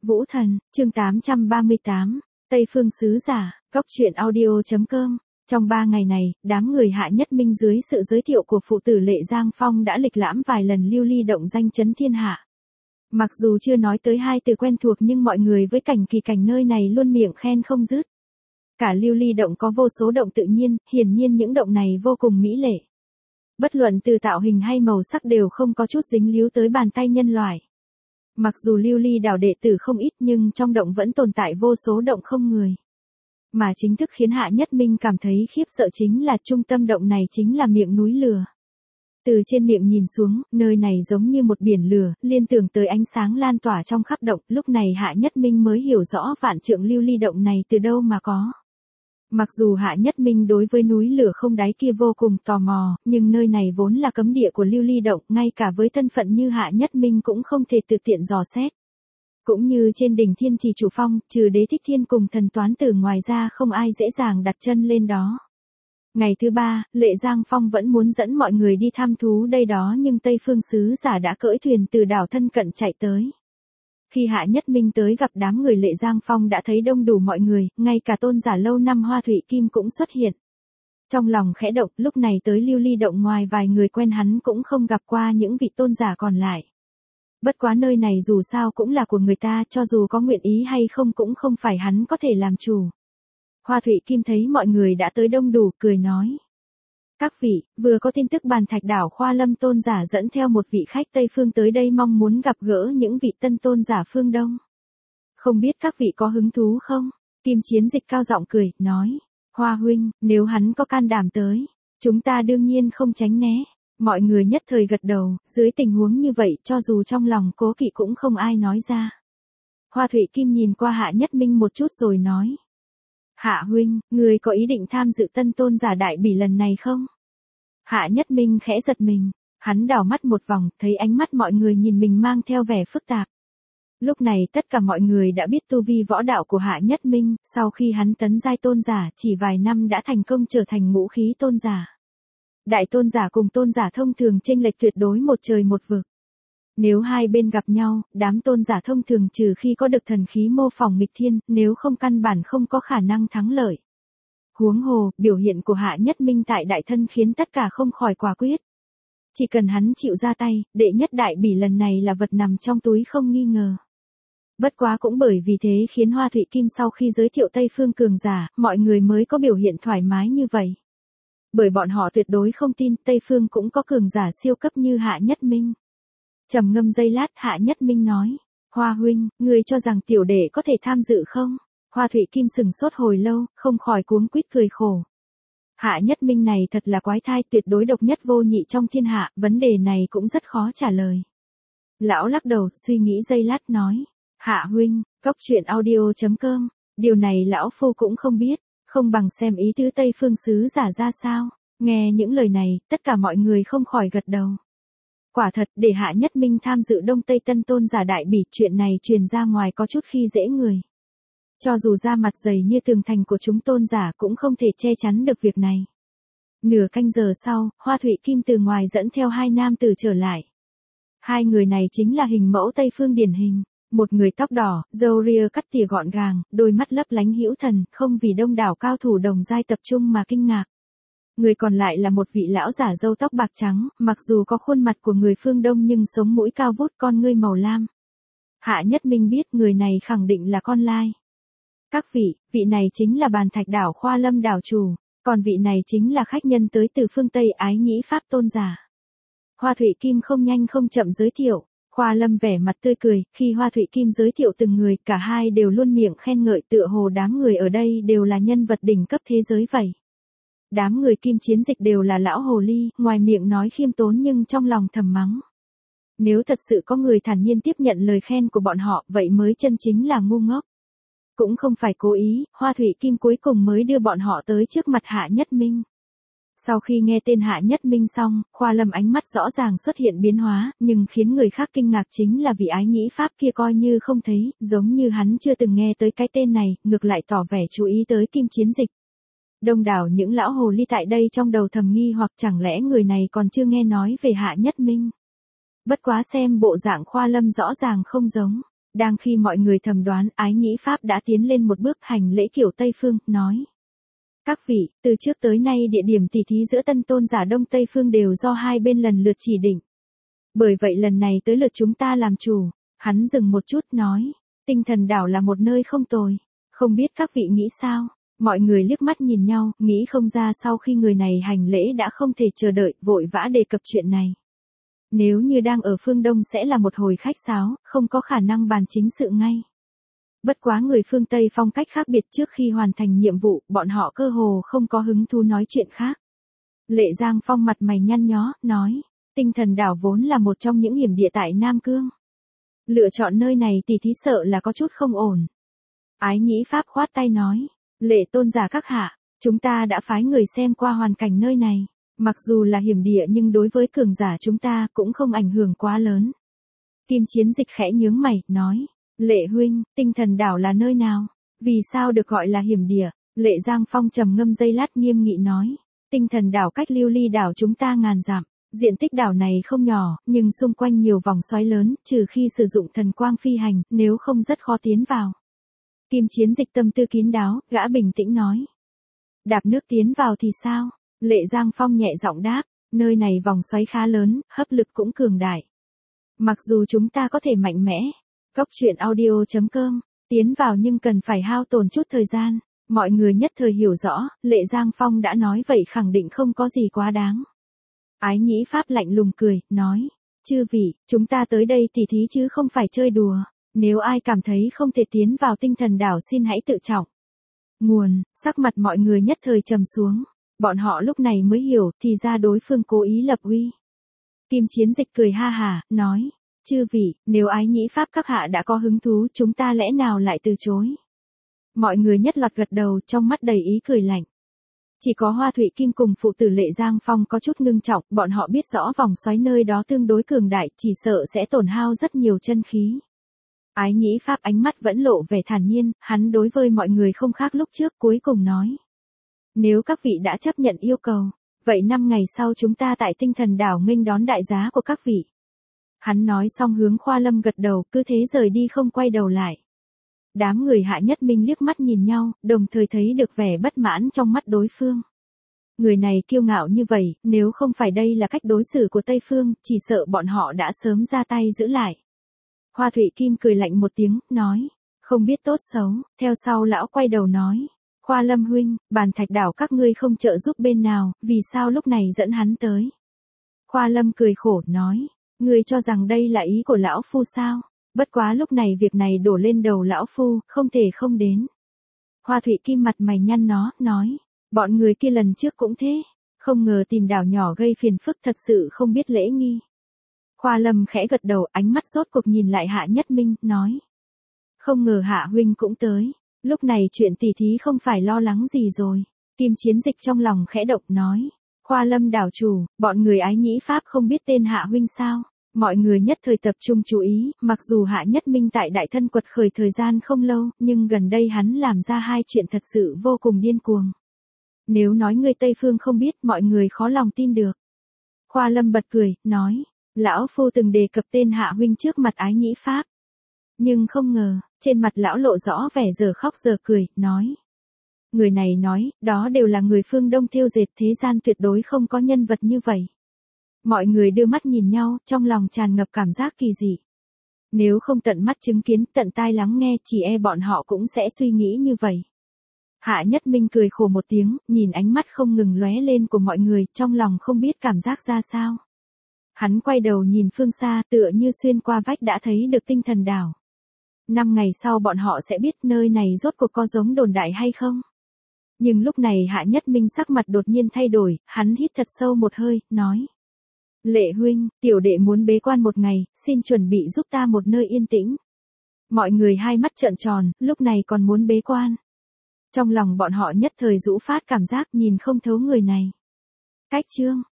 Vũ Thần, chương 838, Tây Phương Sứ Giả, Góc Truyện Audio.com. Trong 3 ngày này, đám người Hạ Nhất Minh dưới sự giới thiệu của phụ tử Lệ Giang Phong đã lịch lãm vài lần lưu ly động danh chấn thiên hạ. Mặc dù chưa nói tới hai từ quen thuộc nhưng mọi người với cảnh kỳ cảnh nơi này luôn miệng khen không dứt. Cả lưu ly động có vô số động tự nhiên, hiển nhiên những động này vô cùng mỹ lệ. Bất luận từ tạo hình hay màu sắc đều không có chút dính líu tới bàn tay nhân loại. Mặc dù lưu ly đảo đệ tử không ít nhưng trong động vẫn tồn tại vô số động không người. Mà chính thức khiến Hạ Nhất Minh cảm thấy khiếp sợ chính là trung tâm động này chính là miệng núi lửa. Từ trên miệng nhìn xuống, nơi này giống như một biển lửa, liên tưởng tới ánh sáng lan tỏa trong khắp động, lúc này Hạ Nhất Minh mới hiểu rõ vạn trượng lưu ly động này từ đâu mà có. Mặc dù Hạ Nhất Minh đối với núi lửa không đáy kia vô cùng tò mò, nhưng nơi này vốn là cấm địa của lưu ly động, ngay cả với thân phận như Hạ Nhất Minh cũng không thể tự tiện dò xét. Cũng như trên đỉnh Thiên Trì Chủ Phong, trừ Đế Thích Thiên cùng Thần Toán Tử ngoài ra không ai dễ dàng đặt chân lên đó. Ngày thứ 3, Lệ Giang Phong vẫn muốn dẫn mọi người đi thăm thú đây đó nhưng Tây Phương Sứ Giả đã cưỡi thuyền từ đảo thân cận chạy tới. Khi Hạ Nhất Minh tới gặp đám người Lệ Giang Phong đã thấy đông đủ mọi người, ngay cả tôn giả lâu năm Hoa Thủy Kim cũng xuất hiện. Trong lòng khẽ động, lúc này tới lưu ly động ngoài vài người quen hắn cũng không gặp qua những vị tôn giả còn lại. Bất quá nơi này dù sao cũng là của người ta, cho dù có nguyện ý hay không cũng không phải hắn có thể làm chủ. Hoa Thủy Kim thấy mọi người đã tới đông đủ, cười nói. Các vị, vừa có tin tức Bàn Thạch Đảo Khoa Lâm tôn giả dẫn theo một vị khách Tây Phương tới đây mong muốn gặp gỡ những vị tân tôn giả phương Đông. Không biết các vị có hứng thú không? Kim Chiến Dịch cao giọng cười, nói. Hoa huynh, nếu hắn có can đảm tới, chúng ta đương nhiên không tránh né. Mọi người nhất thời gật đầu, dưới tình huống như vậy cho dù trong lòng cố kỵ cũng không ai nói ra. Hoa Thủy Kim nhìn qua Hạ Nhất Minh một chút rồi nói. Hạ huynh, người có ý định tham dự tân tôn giả đại bỉ lần này không? Hạ Nhất Minh khẽ giật mình, hắn đảo mắt một vòng, thấy ánh mắt mọi người nhìn mình mang theo vẻ phức tạp. Lúc này tất cả mọi người đã biết tu vi võ đạo của Hạ Nhất Minh, sau khi hắn tấn giai tôn giả chỉ vài năm đã thành công trở thành ngũ khí tôn giả. Đại tôn giả cùng tôn giả thông thường chênh lệch tuyệt đối một trời một vực. Nếu hai bên gặp nhau, đám tôn giả thông thường trừ khi có được thần khí mô phỏng nghịch thiên, nếu không căn bản không có khả năng thắng lợi. Huống hồ, biểu hiện của Hạ Nhất Minh tại đại thân khiến tất cả không khỏi quả quyết. Chỉ cần hắn chịu ra tay, đệ nhất đại bỉ lần này là vật nằm trong túi không nghi ngờ. Bất quá cũng bởi vì thế khiến Hoa Thủy Kim sau khi giới thiệu Tây Phương cường giả, mọi người mới có biểu hiện thoải mái như vậy. Bởi bọn họ tuyệt đối không tin Tây Phương cũng có cường giả siêu cấp như Hạ Nhất Minh. Trầm ngâm giây lát, Hạ Nhất Minh nói. Hoa huynh, người cho rằng tiểu đệ có thể tham dự không? Hoa Thủy Kim sừng sốt hồi lâu, không khỏi cuống quýt cười khổ. Hạ Nhất Minh này thật là quái thai, tuyệt đối độc nhất vô nhị trong thiên hạ, vấn đề này cũng rất khó trả lời. Lão lắc đầu, suy nghĩ giây lát nói. Hạ huynh, Góc Truyện Audio.com, điều này lão phu cũng không biết, không bằng xem ý tứ Tây Phương Sứ Giả ra sao. Nghe những lời này, tất cả mọi người không khỏi gật đầu. Quả thật, để Hạ Nhất Minh tham dự Đông Tây Tân tôn giả đại bỉ, chuyện này truyền ra ngoài có chút khi dễ người. Cho dù da mặt dày như tường thành của chúng tôn giả cũng không thể che chắn được việc này. Nửa canh giờ sau, Hoa Thủy Kim từ ngoài dẫn theo hai nam tử trở lại. Hai người này chính là hình mẫu Tây Phương điển hình. Một người tóc đỏ, râu ria cắt tỉa gọn gàng, đôi mắt lấp lánh hữu thần, không vì đông đảo cao thủ đồng giai tập trung mà kinh ngạc. Người còn lại là một vị lão giả râu tóc bạc trắng, mặc dù có khuôn mặt của người phương Đông nhưng sống mũi cao vút, con ngươi màu lam. Hạ Nhất Minh biết người này khẳng định là con lai. Các vị này chính là Bàn Thạch Đảo Khoa Lâm đảo chủ, còn vị này chính là khách nhân tới từ phương Tây Ái Nhĩ Pháp tôn giả. Hoa Thủy Kim không nhanh không chậm giới thiệu. Khoa Lâm vẻ mặt tươi cười, khi Hoa Thủy Kim giới thiệu từng người, cả hai đều luôn miệng khen ngợi, tựa hồ đám người ở đây đều là nhân vật đỉnh cấp thế giới vậy. Đám người Kim Chiến Dịch đều là lão hồ ly, ngoài miệng nói khiêm tốn nhưng trong lòng thầm mắng. Nếu thật sự có người thản nhiên tiếp nhận lời khen của bọn họ, vậy mới chân chính là ngu ngốc. Cũng không phải cố ý, Hoa Thủy Kim cuối cùng mới đưa bọn họ tới trước mặt Hạ Nhất Minh. Sau khi nghe tên Hạ Nhất Minh xong, Khoa Lâm ánh mắt rõ ràng xuất hiện biến hóa, nhưng khiến người khác kinh ngạc chính là vị Ái Nhĩ Pháp kia coi như không thấy, giống như hắn chưa từng nghe tới cái tên này, ngược lại tỏ vẻ chú ý tới Kim Chiến Dịch. Đông đảo những lão hồ ly tại đây trong đầu thầm nghi hoặc chẳng lẽ người này còn chưa nghe nói về Hạ Nhất Minh. Bất quá xem bộ dạng Khoa Lâm rõ ràng không giống. Đang khi mọi người thầm đoán, Ái Nhĩ Pháp đã tiến lên một bước hành lễ kiểu Tây Phương, nói. Các vị, từ trước tới nay địa điểm tỉ thí giữa tân tôn giả Đông Tây Phương đều do hai bên lần lượt chỉ định. Bởi vậy lần này tới lượt chúng ta làm chủ. Hắn dừng một chút nói. Tinh Thần Đảo là một nơi không tồi. Không biết các vị nghĩ sao? Mọi người liếc mắt nhìn nhau, nghĩ không ra sau khi người này hành lễ đã không thể chờ đợi, vội vã đề cập chuyện này. Nếu như đang ở phương Đông sẽ là một hồi khách sáo, không có khả năng bàn chính sự ngay. Bất quá người phương Tây phong cách khác biệt, trước khi hoàn thành nhiệm vụ, bọn họ cơ hồ không có hứng thú nói chuyện khác. Lệ Giang Phong mặt mày nhăn nhó, nói, Tinh Thần Đảo vốn là một trong những hiểm địa tại Nam Cương. Lựa chọn nơi này tỉ thí sợ là có chút không ổn. Ái Nhĩ Pháp khoát tay nói, Lệ tôn giả các hạ, chúng ta đã phái người xem qua hoàn cảnh nơi này. Mặc dù là hiểm địa nhưng đối với cường giả chúng ta cũng không ảnh hưởng quá lớn. Kim Chiến Dịch khẽ nhướng mày, nói, Lệ huynh, Tinh Thần Đảo là nơi nào? Vì sao được gọi là hiểm địa? Lệ Giang Phong trầm ngâm giây lát nghiêm nghị nói, Tinh Thần Đảo cách Lưu Ly đảo chúng ta ngàn dặm. Diện tích đảo này không nhỏ, nhưng xung quanh nhiều vòng xoáy lớn, trừ khi sử dụng thần quang phi hành, nếu không rất khó tiến vào. Kim Chiến Dịch tâm tư kín đáo, gã bình tĩnh nói. Đạp nước tiến vào thì sao? Lệ Giang Phong nhẹ giọng đáp, nơi này vòng xoáy khá lớn, hấp lực cũng cường đại. Mặc dù chúng ta có thể mạnh mẽ, Cốc truyện audio.com, tiến vào nhưng cần phải hao tổn chút thời gian. Mọi người nhất thời hiểu rõ, Lệ Giang Phong đã nói vậy khẳng định không có gì quá đáng. Ái Nhĩ Pháp lạnh lùng cười, nói, chư vị, chúng ta tới đây tỉ thí chứ không phải chơi đùa. Nếu ai cảm thấy không thể tiến vào Tinh Thần Đảo xin hãy tự trọng. Nguồn, sắc mặt mọi người nhất thời trầm xuống. Bọn họ lúc này mới hiểu, thì ra đối phương cố ý lập uy. Kim Chiến Dịch cười ha hả, nói, chư vị, nếu Ái Nhĩ Pháp các hạ đã có hứng thú chúng ta lẽ nào lại từ chối. Mọi người nhất loạt gật đầu, trong mắt đầy ý cười lạnh. Chỉ có Hoa Thụy Kim cùng phụ tử Lệ Giang Phong có chút ngưng trọng, bọn họ biết rõ vòng xoáy nơi đó tương đối cường đại, chỉ sợ sẽ tổn hao rất nhiều chân khí. Ái Nhĩ Pháp ánh mắt vẫn lộ vẻ thản nhiên, hắn đối với mọi người không khác lúc trước, cuối cùng nói. Nếu các vị đã chấp nhận yêu cầu, vậy 5 ngày sau chúng ta tại Tinh Thần Đảo nghênh đón đại giá của các vị. Hắn nói xong hướng Khoa Lâm gật đầu, cứ thế rời đi không quay đầu lại. Đám người Hạ Nhất Minh liếc mắt nhìn nhau, đồng thời thấy được vẻ bất mãn trong mắt đối phương. Người này kiêu ngạo như vậy, nếu không phải đây là cách đối xử của Tây Phương, chỉ sợ bọn họ đã sớm ra tay giữ lại. Hoa Thụy Kim cười lạnh một tiếng, nói, không biết tốt xấu, theo sau lão quay đầu nói, Khoa Lâm huynh, Bàn Thạch Đảo các ngươi không trợ giúp bên nào, vì sao lúc này dẫn hắn tới. Khoa Lâm cười khổ, nói, ngươi cho rằng đây là ý của lão phu sao, bất quá lúc này việc này đổ lên đầu lão phu, không thể không đến. Hoa Thụy Kim mặt mày nhăn nó, nói, bọn người kia lần trước cũng thế, không ngờ tìm đảo nhỏ gây phiền phức thật sự không biết lễ nghi. Khoa Lâm khẽ gật đầu, ánh mắt rốt cuộc nhìn lại Hạ Nhất Minh, nói. Không ngờ Hạ huynh cũng tới, lúc này chuyện tỉ thí không phải lo lắng gì rồi. Kim Chiến Dịch trong lòng khẽ động, nói. Khoa Lâm đảo chủ, bọn người Ái Nhĩ Pháp không biết tên Hạ huynh sao. Mọi người nhất thời tập trung chú ý, mặc dù Hạ Nhất Minh tại Đại Thân quật khởi thời gian không lâu, nhưng gần đây hắn làm ra hai chuyện thật sự vô cùng điên cuồng. Nếu nói người Tây Phương không biết, mọi người khó lòng tin được. Khoa Lâm bật cười, nói. Lão phu từng đề cập tên Hạ huynh trước mặt Ái Nhĩ Pháp. Nhưng không ngờ, trên mặt lão lộ rõ vẻ giờ khóc giờ cười, nói. Người này nói, đó đều là người phương Đông thêu dệt, thế gian tuyệt đối không có nhân vật như vậy. Mọi người đưa mắt nhìn nhau, trong lòng tràn ngập cảm giác kỳ dị. Nếu không tận mắt chứng kiến, tận tai lắng nghe, chỉ e bọn họ cũng sẽ suy nghĩ như vậy. Hạ Nhất Minh cười khổ một tiếng, nhìn ánh mắt không ngừng lóe lên của mọi người, trong lòng không biết cảm giác ra sao. Hắn quay đầu nhìn phương xa, tựa như xuyên qua vách đã thấy được Tinh Thần Đảo. 5 ngày sau bọn họ sẽ biết nơi này rốt cuộc có giống đồn đại hay không. Nhưng lúc này Hạ Nhất Minh sắc mặt đột nhiên thay đổi, hắn hít thật sâu một hơi, nói. Lệ huynh, tiểu đệ muốn bế quan một ngày, xin chuẩn bị giúp ta một nơi yên tĩnh. Mọi người hai mắt trợn tròn, lúc này còn muốn bế quan. Trong lòng bọn họ nhất thời rũ phát cảm giác nhìn không thấu người này. Cách chương